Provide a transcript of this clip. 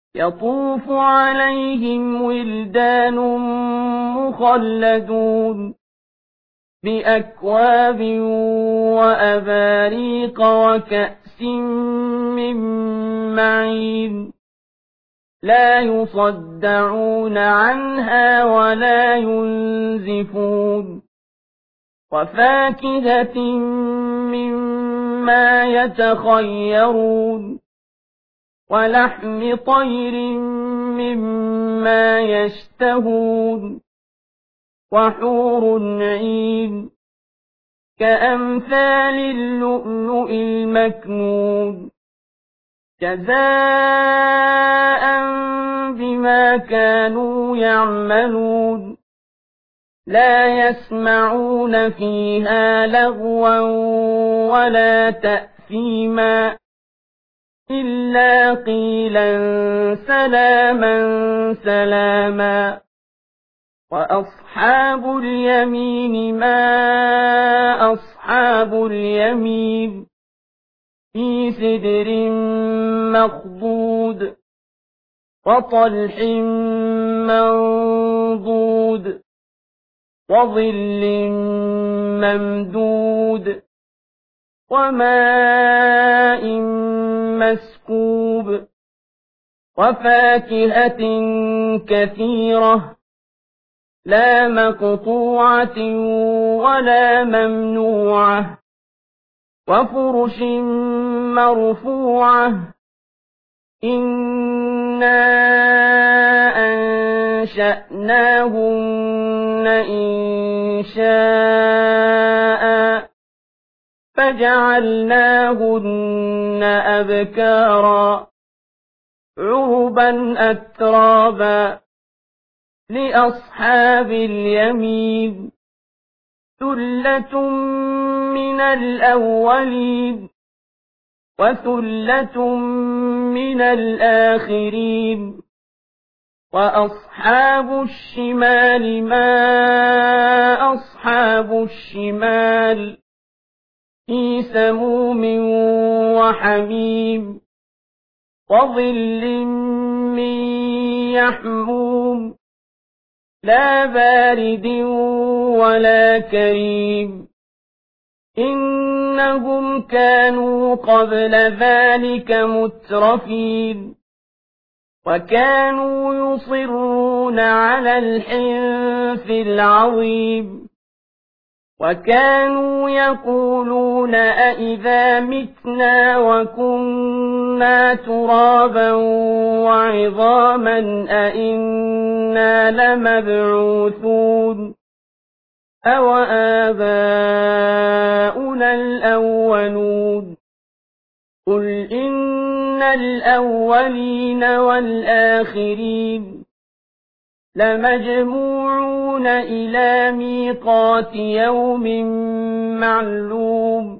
يطوف عليهم ولدان مخلدون بأكواب وأباريق وكأس من معين لا يصدعون عنها ولا ينزفون وفاكهة مما يتخيرون ولحم طير مما يشتهون وحور عين كأمثال اللؤلؤ المكنون جزاء بما كانوا يعملون لا يسمعون فيها لغوا ولا تأثيما إلا قيلا سلاما سلاما وأصحاب اليمين ما أصحاب اليمين في سدر مخضود وطلح منضود وظل ممدود وماء مسكوب وفاكهة كثيرة لا مقطوعة ولا ممنوعة وفرش مرفوعة إنا أنشأناهن إنشاء فجعلناهن أبكارا عربا أترابا لأصحاب اليمين ثلة من الأولين وثلة من الآخرين وأصحاب الشمال ما أصحاب الشمال في سموم وحميم وظل من يحموم لا بارد ولا كريم إنهم كانوا قبل ذلك مترفين وكانوا يصرون على الحنث العظيم وكانوا يقولون أئذا متنا وكنا ترابا وعظاما أئنا لمبعوثون أو آباؤنا الأولون قل إن الأولين والآخرين لمجموعون إلى ميقات يوم معلوم